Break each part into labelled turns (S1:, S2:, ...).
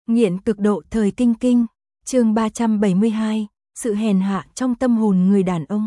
S1: Nghiện cực độ thời kinh kinh, chương 372, sự hèn hạ trong tâm hồn người đàn ông.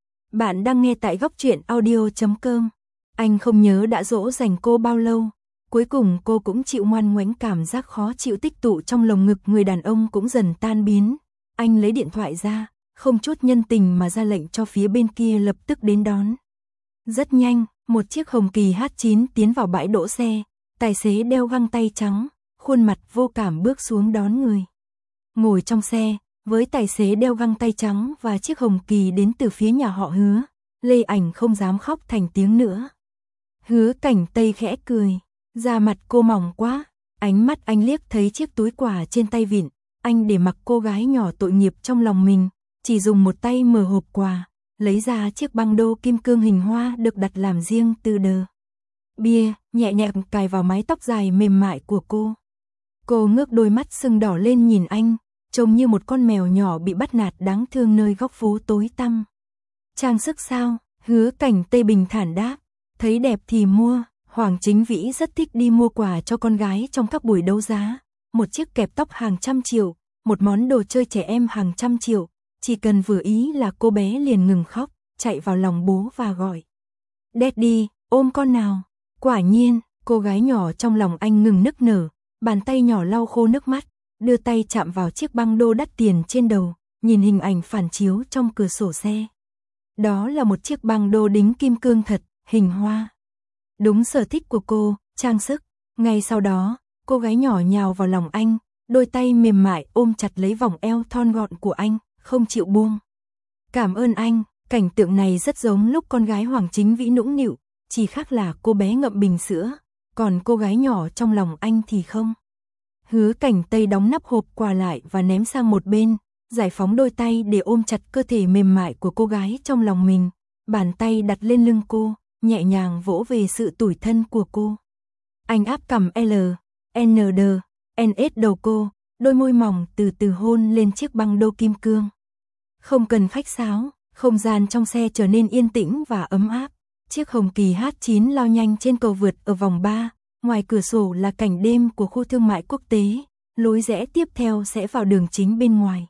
S1: Bạn đang nghe tại góc truyện audio.com. Anh không nhớ đã dỗ dành cô bao lâu, cuối cùng cô cũng chịu ngoan ngoãn, cảm giác khó chịu tích tụ trong lồng ngực người đàn ông cũng dần tan biến. Anh lấy điện thoại ra, không chút nhân tình mà ra lệnh cho phía bên kia lập tức đến đón. Rất nhanh, một chiếc Hồng Kỳ H9 tiến vào bãi đỗ xe, tài xế đeo găng tay trắng, khuôn mặt vô cảm bước xuống đón người. Ngồi trong xe, với tài xế đeo găng tay trắng và chiếc Hồng Kỳ đến từ phía nhà họ Hứa, Lê Ảnh không dám khóc thành tiếng nữa. Hứa Cảnh Tây khẽ cười, da mặt cô mỏng quá, ánh mắt anh liếc thấy chiếc túi quà trên tay vịn, anh để mặc cô gái nhỏ tội nghiệp trong lòng mình, chỉ dùng một tay mở hộp quà, lấy ra chiếc băng đô kim cương hình hoa được đặt làm riêng từ đờ bia, nhẹ nhàng cài vào mái tóc dài mềm mại của cô. Cô ngước đôi mắt sưng đỏ lên nhìn anh, trông như một con mèo nhỏ bị bắt nạt đáng thương nơi góc phố tối tăm. Trang sức sao? Hứa Cảnh Tây bình thản đáp, thấy đẹp thì mua. Hoàng Chính Vĩ rất thích đi mua quà cho con gái trong các buổi đấu giá, một chiếc kẹp tóc hàng trăm triệu, một món đồ chơi trẻ em hàng trăm triệu, chỉ cần vừa ý là cô bé liền ngừng khóc, chạy vào lòng bố và gọi: "Daddy, ôm con nào." Quả nhiên, cô gái nhỏ trong lòng anh ngừng nức nở, bàn tay nhỏ lau khô nước mắt, đưa tay chạm vào chiếc băng đô đắt tiền trên đầu, nhìn hình ảnh phản chiếu trong cửa sổ xe. Đó là một chiếc băng đô đính kim cương thật, hình hoa. Đúng sở thích của cô, trang sức. Ngay sau đó, cô gái nhỏ nhào vào lòng anh, đôi tay mềm mại ôm chặt lấy vòng eo thon gọn của anh, không chịu buông. "Cảm ơn anh." Cảnh tượng này rất giống lúc con gái Hoàng Chính Vĩ nũng nịu, chỉ khác là cô bé ngậm bình sữa, còn cô gái nhỏ trong lòng anh thì không. Hứa Cảnh Tây đóng nắp hộp quà lại và ném sang một bên, giải phóng đôi tay để ôm chặt cơ thể mềm mại của cô gái trong lòng mình, bàn tay đặt lên lưng cô, nhẹ nhàng vỗ về sự tủi thân của cô. Anh áp cằm L, N, D, NS đầu cô, đôi môi mỏng từ từ hôn lên chiếc băng đô kim cương. Không cần khách sáo, không gian trong xe trở nên yên tĩnh và ấm áp. Chiếc Hồng Kỳ H9 lao nhanh trên cầu vượt ở vòng 3, ngoài cửa sổ là cảnh đêm của khu thương mại quốc tế, lối rẽ tiếp theo sẽ vào đường chính bên ngoài.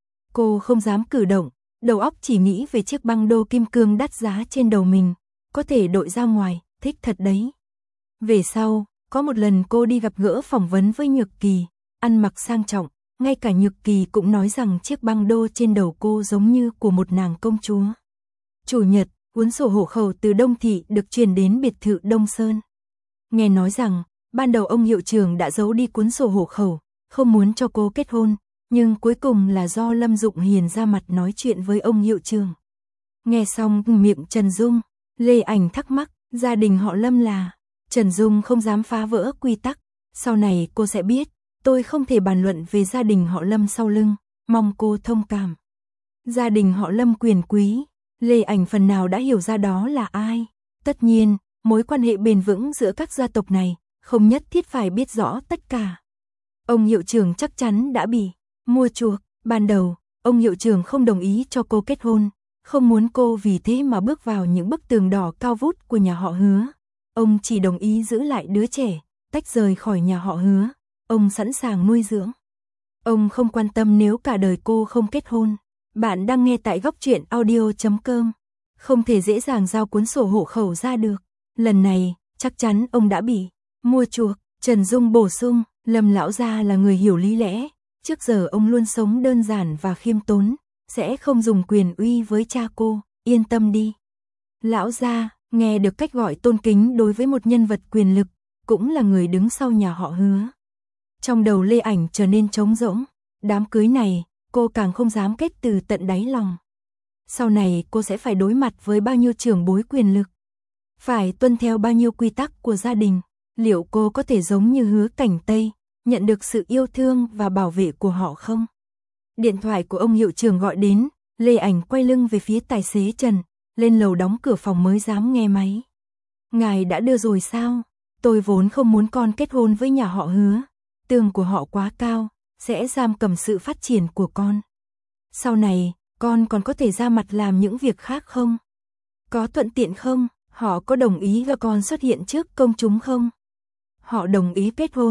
S1: Cô không dám cử động, đầu óc chỉ nghĩ về chiếc băng đô kim cương đắt giá trên đầu mình, có thể đội ra ngoài, thích thật đấy. Về sau, có một lần cô đi gặp gỡ phỏng vấn với Nhược Kỳ, ăn mặc sang trọng, ngay cả Nhược Kỳ cũng nói rằng chiếc băng đô trên đầu cô giống như của một nàng công chúa. Chủ nhật, cuốn sổ hộ khẩu từ Đông Thị được chuyển đến biệt thự Đông Sơn. Nghe nói rằng, ban đầu ông hiệu trưởng đã giấu đi cuốn sổ hộ khẩu, không muốn cho cô kết hôn, nhưng cuối cùng là do Lâm Dụng Hiền ra mặt nói chuyện với ông hiệu trưởng. Nghe xong miệng Trần Dung, Lê Ảnh thắc mắc, gia đình họ Lâm là... Trần Dung không dám phá vỡ quy tắc, sau này cô sẽ biết, tôi không thể bàn luận về gia đình họ Lâm sau lưng, mong cô thông cảm. Gia đình họ Lâm quyền quý, Lê Ảnh phần nào đã hiểu ra đó là ai. Tất nhiên, mối quan hệ bền vững giữa các gia tộc này, không nhất thiết phải biết rõ tất cả. Ông hiệu trưởng chắc chắn đã bị mua chuộc. Ban đầu, ông hiệu trưởng không đồng ý cho cô kết hôn, không muốn cô vì thế mà bước vào những bức tường đỏ cao vút của nhà họ Hứa. Ông chỉ đồng ý giữ lại đứa trẻ, tách rời khỏi nhà họ Hứa. Ông sẵn sàng nuôi dưỡng. Ông không quan tâm nếu cả đời cô không kết hôn. Bạn đang nghe tại góc truyện audio.com. Không thể dễ dàng giao cuốn sổ hộ khẩu ra được. Lần này, chắc chắn ông đã bị mua chuộc. Trần Dung bổ sung, Lâm lão gia là người hiểu lý lẽ. Trước giờ ông luôn sống đơn giản và khiêm tốn, sẽ không dùng quyền uy với cha cô, yên tâm đi. Lão gia, nghe được cách gọi tôn kính đối với một nhân vật quyền lực, cũng là người đứng sau nhà họ Hứa. Trong đầu Lê Ảnh trở nên trống rỗng, đám cưới này, cô càng không dám kết từ tận đáy lòng. Sau này cô sẽ phải đối mặt với bao nhiêu trưởng bối quyền lực, phải tuân theo bao nhiêu quy tắc của gia đình, liệu cô có thể giống như Hứa Cảnh Tây, nhận được sự yêu thương và bảo vệ của họ không? Điện thoại của ông hiệu trưởng gọi đến, Lê Ảnh quay lưng về phía tài xế Trần, lên lầu đóng cửa phòng mới dám nghe máy. "Ngài đã đưa rồi sao? Tôi vốn không muốn con kết hôn với nhà họ Hứa, tường của họ quá cao, sẽ giam cầm sự phát triển của con. Sau này, con còn có thể ra mặt làm những việc khác không? Có thuận tiện không? Họ có đồng ý cho con xuất hiện trước công chúng không?" Họ đồng ý kết hôn,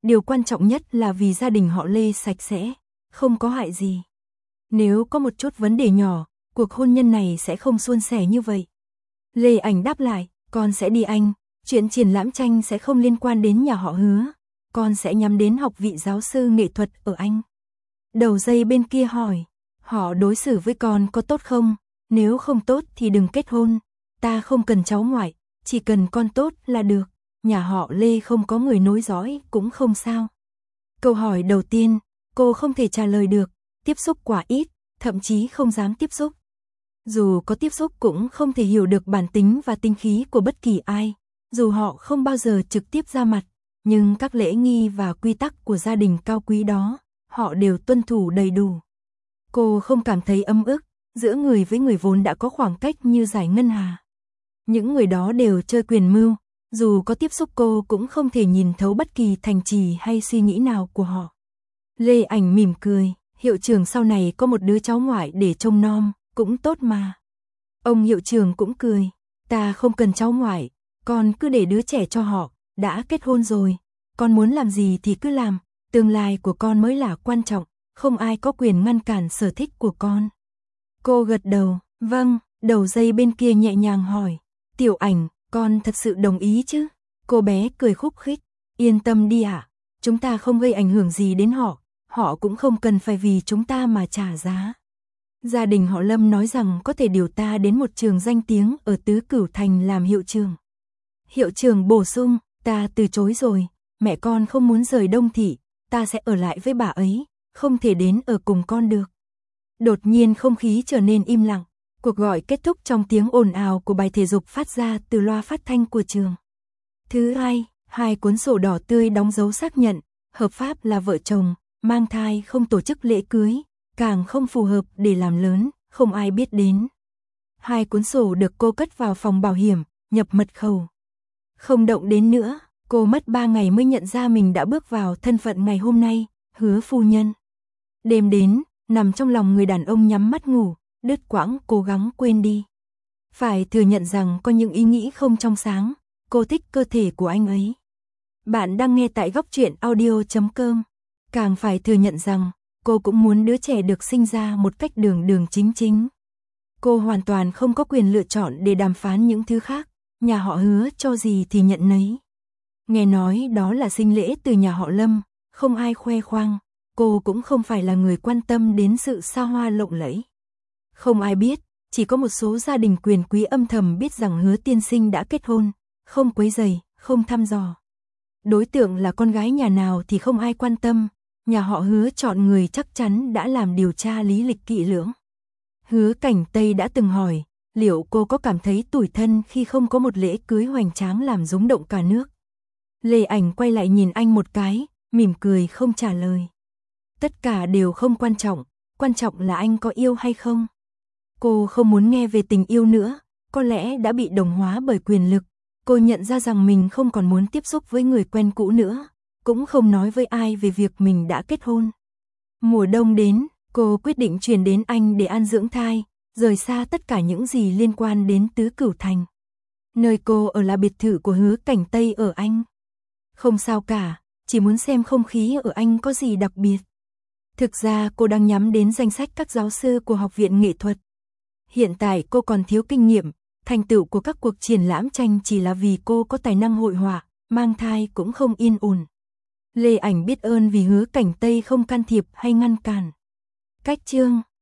S1: Điều quan trọng nhất là vì gia đình họ Lê sạch sẽ, không có hại gì. Nếu có một chút vấn đề nhỏ, cuộc hôn nhân này sẽ không suôn sẻ như vậy. Lê Ảnh đáp lại, con sẽ đi Anh, chuyện triển lãm tranh sẽ không liên quan đến nhà họ Hứa, con sẽ nhắm đến học vị giáo sư nghệ thuật ở Anh. Đầu dây bên kia hỏi, họ đối xử với con có tốt không? Nếu không tốt thì đừng kết hôn, ta không cần cháu ngoại, chỉ cần con tốt là được, nhà họ Lê không có người nối dõi cũng không sao. Câu hỏi đầu tiên, cô không thể trả lời được, tiếp xúc quá ít, thậm chí không dám tiếp xúc. Dù có tiếp xúc cũng không thể hiểu được bản tính và tinh khí của bất kỳ ai, dù họ không bao giờ trực tiếp ra mặt, nhưng các lễ nghi và quy tắc của gia đình cao quý đó, họ đều tuân thủ đầy đủ. Cô không cảm thấy ấm ức, giữa người với người vốn đã có khoảng cách như dải ngân hà. Những người đó đều chơi quyền mưu, dù có tiếp xúc cô cũng không thể nhìn thấu bất kỳ thành trì hay suy nghĩ nào của họ. Lê Ảnh mỉm cười, hiệu trưởng sau này có một đứa cháu ngoại để trông nom, cũng tốt mà. Ông hiệu trưởng cũng cười, ta không cần cháu ngoại, con cứ để đứa trẻ cho họ, đã kết hôn rồi, con muốn làm gì thì cứ làm, tương lai của con mới là quan trọng, không ai có quyền ngăn cản sở thích của con. Cô gật đầu, vâng, đầu dây bên kia nhẹ nhàng hỏi, Tiểu Ảnh, con thật sự đồng ý chứ? Cô bé cười khúc khích, yên tâm đi ạ, chúng ta không gây ảnh hưởng gì đến họ, họ cũng không cần phải vì chúng ta mà trả giá. Gia đình họ Lâm nói rằng có thể điều ta đến một trường danh tiếng ở Tứ Cửu Thành làm hiệu trưởng. Hiệu trưởng bổ sung, ta từ chối rồi, mẹ con không muốn rời Đông Thị, ta sẽ ở lại với bà ấy, không thể đến ở cùng con được. Đột nhiên không khí trở nên im lặng, cuộc gọi kết thúc trong tiếng ồn ào của bài thể dục phát ra từ loa phát thanh của trường. Thứ hai cuốn sổ đỏ tươi đóng dấu xác nhận, hợp pháp là vợ chồng, mang thai không tổ chức lễ cưới, càng không phù hợp để làm lớn, không ai biết đến. 2 cuốn sổ được cô cất vào phòng bảo hiểm, nhập mật khẩu. Không động đến nữa, cô mất 3 ngày mới nhận ra mình đã bước vào thân phận ngày hôm nay, Hứa phu nhân. Đêm đến, nằm trong lòng người đàn ông nhắm mắt ngủ, đứt quãng cố gắng quên đi. Phải thừa nhận rằng có những ý nghĩ không trong sáng, cô thích cơ thể của anh ấy. Bạn đang nghe tại góc truyện audio.com. Càng phải thừa nhận rằng, cô cũng muốn đứa trẻ được sinh ra một cách đường chính chính. Cô hoàn toàn không có quyền lựa chọn để đàm phán những thứ khác, nhà họ Hứa cho gì thì nhận nấy. Nghe nói đó là sinh lễ từ nhà họ Lâm, không ai khoe khoang, cô cũng không phải là người quan tâm đến sự xa hoa lộng lẫy. Không ai biết, chỉ có một số gia đình quyền quý âm thầm biết rằng Hứa tiên sinh đã kết hôn, không quấy rầy, không thăm dò. Đối tượng là con gái nhà nào thì không ai quan tâm, nhà họ Hứa chọn người chắc chắn đã làm điều tra lý lịch kỹ lưỡng. Hứa Cảnh Tây đã từng hỏi, liệu cô có cảm thấy tủi thân khi không có một lễ cưới hoành tráng làm rúng động cả nước? Lê Ảnh quay lại nhìn anh một cái, mỉm cười không trả lời. Tất cả đều không quan trọng là anh có yêu hay không. Cô không muốn nghe về tình yêu nữa, có lẽ đã bị đồng hóa bởi quyền lực. Cô nhận ra rằng mình không còn muốn tiếp xúc với người quen cũ nữa, cũng không nói với ai về việc mình đã kết hôn. Mùa đông đến, cô quyết định chuyển đến Anh để an dưỡng thai, rời xa tất cả những gì liên quan đến Tứ Cửu Thành. Nơi cô ở là biệt thự của Hứa Cảnh Tây ở Anh. Không sao cả, chỉ muốn xem không khí ở Anh có gì đặc biệt. Thực ra cô đang nhắm đến danh sách các giáo sư của Học viện Nghệ thuật. Hiện tại cô còn thiếu kinh nghiệm, thành tựu của các cuộc triển lãm tranh chỉ là vì cô có tài năng hội họa, mang thai cũng không yên ổn. Lê Ảnh biết ơn vì Hứa Cảnh Tây không can thiệp hay ngăn cản. Cách chương